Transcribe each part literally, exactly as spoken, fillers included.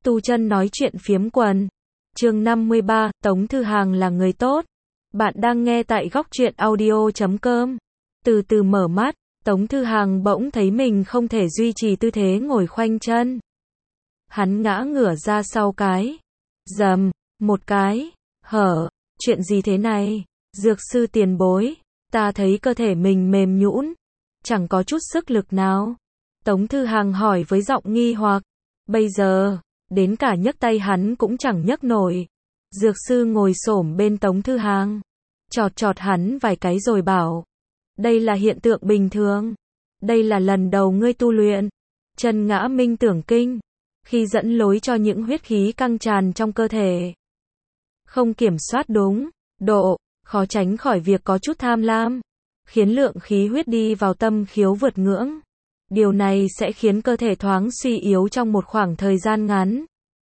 Tu chân nói chuyện phiếm quần. Chương năm mươi ba, Tống Thư Hàng là người tốt. Bạn đang nghe tại góc truyện audio chấm com. Từ từ mở mắt, Tống Thư Hàng bỗng thấy mình không thể duy trì tư thế ngồi khoanh chân. Hắn ngã ngửa ra sau cái. Dầm, một cái. Hở, chuyện gì thế này? Dược sư tiền bối. Ta thấy cơ thể mình mềm nhũn, chẳng có chút sức lực nào. Tống Thư Hàng hỏi với giọng nghi hoặc. Bây giờ, đến cả nhấc tay hắn cũng chẳng nhấc nổi. Dược sư ngồi xổm bên Tống Thư Hàng, chọt chọt hắn vài cái rồi bảo. Đây là hiện tượng bình thường. Đây là lần đầu ngươi tu luyện chân ngã minh tưởng kinh, khi dẫn lối cho những huyết khí căng tràn trong cơ thể. Không kiểm soát đúng độ, khó tránh khỏi việc có chút tham lam, khiến lượng khí huyết đi vào tâm khiếu vượt ngưỡng. Điều này sẽ khiến cơ thể thoáng suy yếu trong một khoảng thời gian ngắn.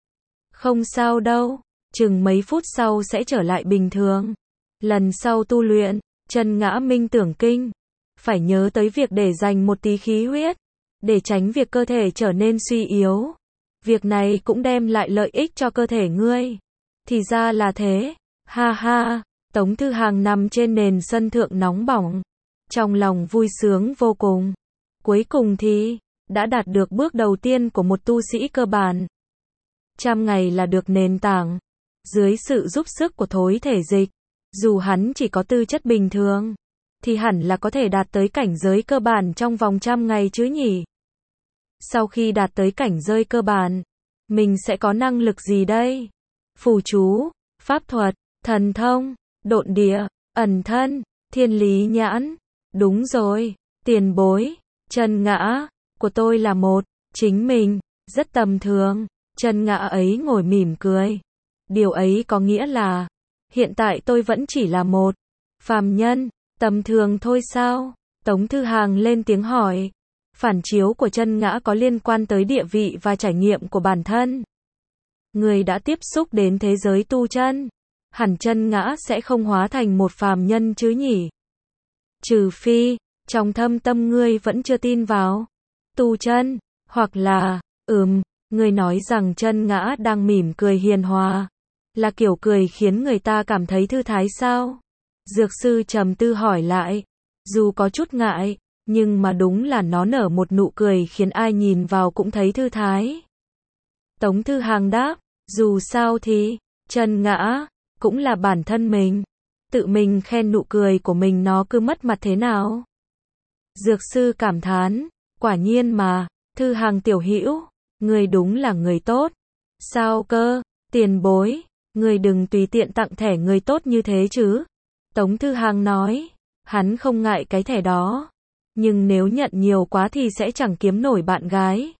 Không sao đâu, chừng mấy phút sau sẽ trở lại bình thường. Lần sau tu luyện chân ngã minh tưởng kinh, phải nhớ tới việc để dành một tí khí huyết, để tránh việc cơ thể trở nên suy yếu. Việc này cũng đem lại lợi ích cho cơ thể ngươi. Thì ra là thế, ha ha. Tống Thư Hàng nằm trên nền sân thượng nóng bỏng, trong lòng vui sướng vô cùng. Cuối cùng thì, đã đạt được bước đầu tiên của một tu sĩ cơ bản. Trăm ngày là được nền tảng. Dưới sự giúp sức của thối thể dịch, dù hắn chỉ có tư chất bình thường, thì hẳn là có thể đạt tới cảnh giới cơ bản trong vòng trăm ngày chứ nhỉ? Sau khi đạt tới cảnh giới cơ bản, mình sẽ có năng lực gì đây? Phù chú, pháp thuật, thần thông, độn địa, ẩn thân, thiên lý nhãn. Đúng rồi, tiền bối, chân ngã của tôi là một, chính mình, rất tầm thường. Chân ngã ấy ngồi mỉm cười. Điều ấy có nghĩa là, hiện tại tôi vẫn chỉ là một phàm nhân, tầm thường thôi sao? Tống Thư Hàng lên tiếng hỏi. Phản chiếu của chân ngã có liên quan tới địa vị và trải nghiệm của bản thân. Người đã tiếp xúc đến thế giới tu chân, hẳn chân ngã sẽ không hóa thành một phàm nhân chứ nhỉ? Trừ phi, trong thâm tâm ngươi vẫn chưa tin vào tu chân, hoặc là, ừm, ngươi nói rằng chân ngã đang mỉm cười hiền hòa, là kiểu cười khiến người ta cảm thấy thư thái sao? Dược sư trầm tư hỏi lại, dù có chút ngại, nhưng mà đúng là nó nở một nụ cười khiến ai nhìn vào cũng thấy thư thái. Tống Thư Hàng đáp, dù sao thì, chân ngã cũng là bản thân mình. Tự mình khen nụ cười của mình nó cứ mất mặt thế nào? Dược sư cảm thán, quả nhiên mà, Thư Hàng tiểu hữu, người đúng là người tốt. Sao cơ, tiền bối, người đừng tùy tiện tặng thẻ người tốt như thế chứ. Tống Thư Hàng nói, hắn không ngại cái thẻ đó, nhưng nếu nhận nhiều quá thì sẽ chẳng kiếm nổi bạn gái.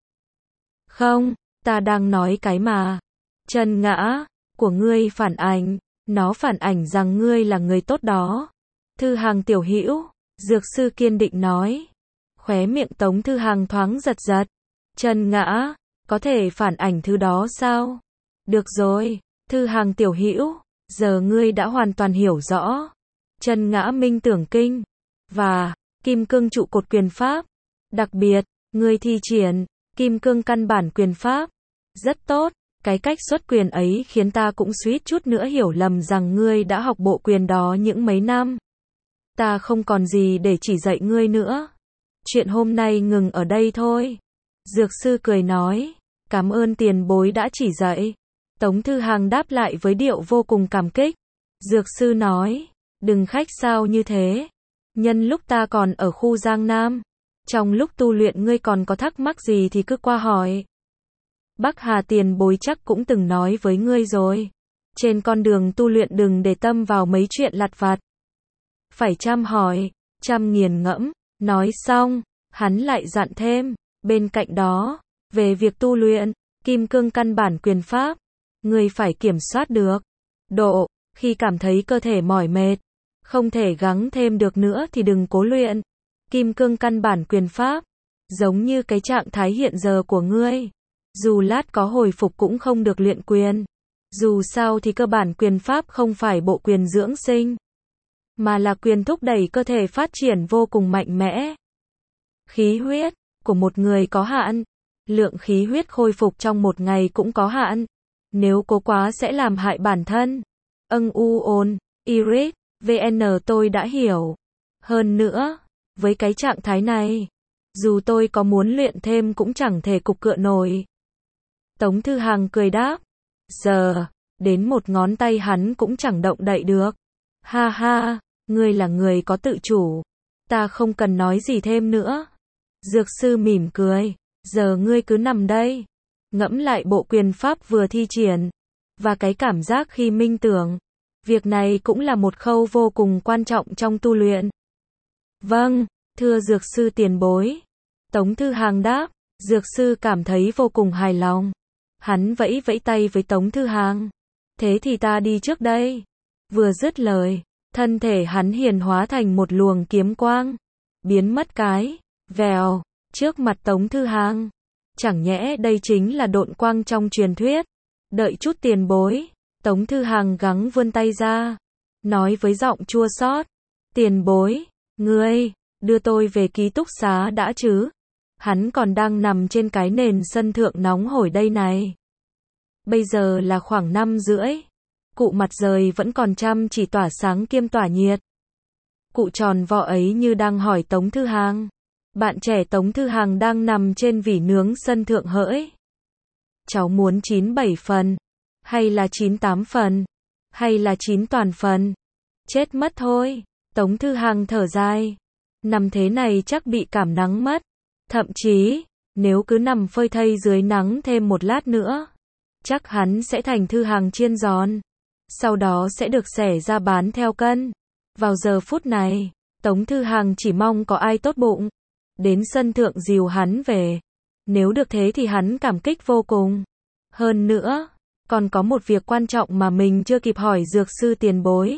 Không, ta đang nói cái mà. Chân ngã của ngươi phản ảnh, nó phản ảnh rằng ngươi là người tốt đó. Thư Hàng tiểu hữu, dược sư kiên định nói. Khóe miệng Tống Thư Hàng thoáng giật giật. Chân ngã có thể phản ảnh thứ đó sao? Được rồi, Thư Hàng tiểu hữu, giờ ngươi đã hoàn toàn hiểu rõ chân ngã minh tưởng kinh và kim cương trụ cột quyền pháp. Đặc biệt, ngươi thi triển kim cương căn bản quyền pháp rất tốt. Cái cách xuất quyền ấy khiến ta cũng suýt chút nữa hiểu lầm rằng ngươi đã học bộ quyền đó những mấy năm. Ta không còn gì để chỉ dạy ngươi nữa. Chuyện hôm nay ngừng ở đây thôi. Dược sư cười nói, cảm ơn tiền bối đã chỉ dạy. Tống Thư Hàng đáp lại với điệu vô cùng cảm kích. Dược sư nói, đừng khách sáo như thế. Nhân lúc ta còn ở khu Giang Nam, trong lúc tu luyện ngươi còn có thắc mắc gì thì cứ qua hỏi. Bắc Hà tiền bối chắc cũng từng nói với ngươi rồi. Trên con đường tu luyện đừng để tâm vào mấy chuyện lặt vặt. Phải chăm hỏi, chăm nghiền ngẫm. Nói xong, hắn lại dặn thêm, bên cạnh đó, về việc tu luyện kim cương căn bản quyền pháp, ngươi phải kiểm soát được độ, khi cảm thấy cơ thể mỏi mệt, không thể gắng thêm được nữa thì đừng cố luyện kim cương căn bản quyền pháp. Giống như cái trạng thái hiện giờ của ngươi, dù lát có hồi phục cũng không được luyện quyền. Dù sao thì cơ bản quyền pháp không phải bộ quyền dưỡng sinh, mà là quyền thúc đẩy cơ thể phát triển vô cùng mạnh mẽ. Khí huyết của một người có hạn, Lượng khí huyết khôi phục trong một ngày cũng có hạn. Nếu cố quá sẽ làm hại bản thân. Âng u ồn, Iris, vê en tôi đã hiểu. Hơn nữa, với cái trạng thái này, dù tôi có muốn luyện thêm cũng chẳng thể cục cựa nổi. Tống Thư Hằng cười đáp. Giờ, đến một ngón tay hắn cũng chẳng động đậy được. Ha ha, ngươi là người có tự chủ. Ta không cần nói gì thêm nữa. Dược sư mỉm cười. Giờ ngươi cứ nằm đây. Ngẫm lại bộ quyền pháp vừa thi triển. Và cái cảm giác khi minh tưởng. Việc này cũng là một khâu vô cùng quan trọng trong tu luyện. Vâng, thưa dược sư tiền bối. Tống Thư Hằng đáp. Dược sư cảm thấy vô cùng hài lòng. Hắn vẫy vẫy tay với Tống Thư Hằng. Thế thì ta đi trước đây. Vừa dứt lời, thân thể hắn hiển hóa thành một luồng kiếm quang. Biến mất cái, vèo, trước mặt Tống Thư Hằng. Chẳng nhẽ đây chính là độn quang trong truyền thuyết. Đợi chút tiền bối. Tống Thư Hằng gắng vươn tay ra. Nói với giọng chua xót. Tiền bối, ngươi, đưa tôi về ký túc xá đã chứ. Hắn còn đang nằm trên cái nền sân thượng nóng hổi đây này. Bây giờ là khoảng năm rưỡi. Cụ mặt trời vẫn còn chăm chỉ tỏa sáng kiêm tỏa nhiệt. Cụ tròn vo ấy như đang hỏi Tống Thư Hằng. Bạn trẻ Tống Thư Hằng đang nằm trên vỉ nướng sân thượng hỡi. Cháu muốn chín bảy phần, hay là chín tám phần, hay là chín toàn phần. Chết mất thôi. Tống Thư Hằng thở dài. Nằm thế này chắc bị cảm nắng mất. Thậm chí, nếu cứ nằm phơi thây dưới nắng thêm một lát nữa, chắc hắn sẽ thành Thư Hằng chiên giòn. Sau đó sẽ được xẻ ra bán theo cân. Vào giờ phút này, Tống Thư Hằng chỉ mong có ai tốt bụng đến sân thượng dìu hắn về. Nếu được thế thì hắn cảm kích vô cùng. Hơn nữa, còn có một việc quan trọng mà mình chưa kịp hỏi dược sư tiền bối.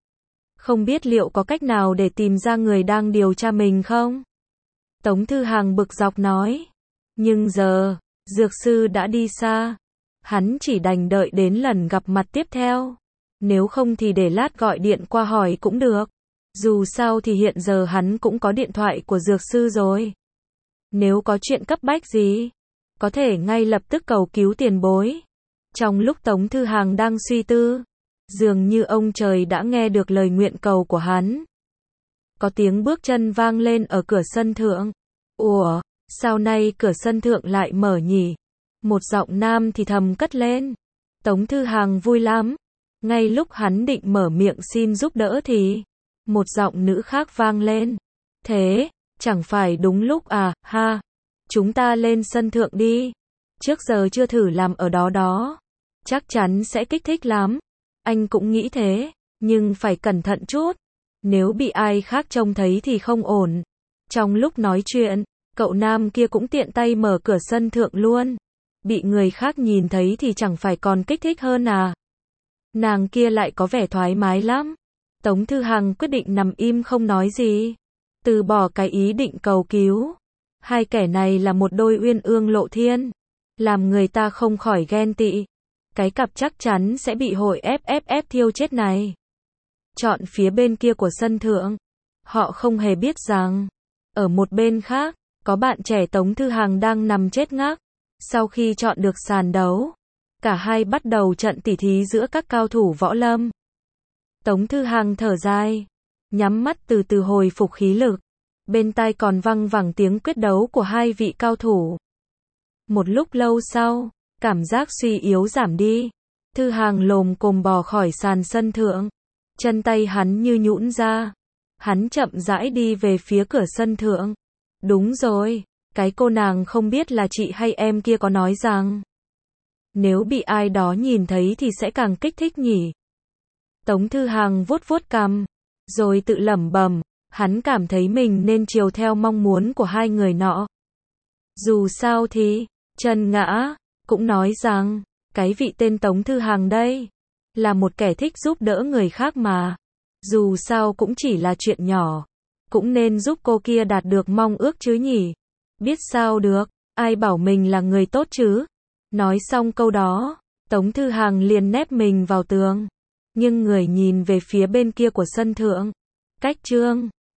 Không biết liệu có cách nào để tìm ra người đang điều tra mình không? Tống Thư Hằng bực dọc nói. Nhưng giờ, dược sư đã đi xa. Hắn chỉ đành đợi đến lần gặp mặt tiếp theo. Nếu không thì để lát gọi điện qua hỏi cũng được. Dù sao thì hiện giờ hắn cũng có điện thoại của dược sư rồi. Nếu có chuyện cấp bách gì, có thể ngay lập tức cầu cứu tiền bối. Trong lúc Tống Thư Hằng đang suy tư, dường như ông trời đã nghe được lời nguyện cầu của hắn. Có tiếng bước chân vang lên ở cửa sân thượng. Ủa, sao nay cửa sân thượng lại mở nhỉ? Một giọng nam thì thầm cất lên. Tống Thư Hằng vui lắm. Ngay lúc hắn định mở miệng xin giúp đỡ thì một giọng nữ khác vang lên. Thế, chẳng phải đúng lúc à, ha. Chúng ta lên sân thượng đi. Trước giờ chưa thử làm ở đó đó. Chắc chắn sẽ kích thích lắm. Anh cũng nghĩ thế, nhưng phải cẩn thận chút. Nếu bị ai khác trông thấy thì không ổn. Trong lúc nói chuyện, cậu nam kia cũng tiện tay mở cửa sân thượng luôn. Bị người khác nhìn thấy thì chẳng phải còn kích thích hơn à. Nàng kia lại có vẻ thoải mái lắm. Tống Thư Hằng quyết định nằm im không nói gì. Từ bỏ cái ý định cầu cứu. Hai kẻ này là một đôi uyên ương lộ thiên. Làm người ta không khỏi ghen tị. Cái cặp chắc chắn sẽ bị hội ép ép ép thiêu chết này. Chọn phía bên kia của sân thượng. Họ không hề biết rằng, ở một bên khác, có bạn trẻ Tống Thư Hằng đang nằm chết ngác. Sau khi chọn được sàn đấu, cả hai bắt đầu trận tỉ thí giữa các cao thủ võ lâm. Tống Thư Hằng thở dài, nhắm mắt từ từ hồi phục khí lực. Bên tai còn văng vẳng tiếng quyết đấu của hai vị cao thủ. Một lúc lâu sau, cảm giác suy yếu giảm đi. Thư Hằng lồm cồm bò khỏi sàn sân thượng. Chân tay hắn như nhũn ra. Hắn chậm rãi đi về phía cửa sân thượng. Đúng rồi, cái cô nàng không biết là chị hay em kia có nói rằng nếu bị ai đó nhìn thấy thì sẽ càng kích thích nhỉ. Tống Thư Hằng vuốt vuốt cằm, rồi tự lẩm bẩm, hắn cảm thấy mình nên chiều theo mong muốn của hai người nọ. Dù sao thì, Trần Ngã cũng nói rằng, cái vị tên Tống Thư Hằng đây là một kẻ thích giúp đỡ người khác mà. Dù sao cũng chỉ là chuyện nhỏ, cũng nên giúp cô kia đạt được mong ước chứ nhỉ. Biết sao được, ai bảo mình là người tốt chứ. Nói xong câu đó, Tống Thư Hằng liền nép mình vào tường. Nhưng người nhìn về phía bên kia của sân thượng. Cách Trương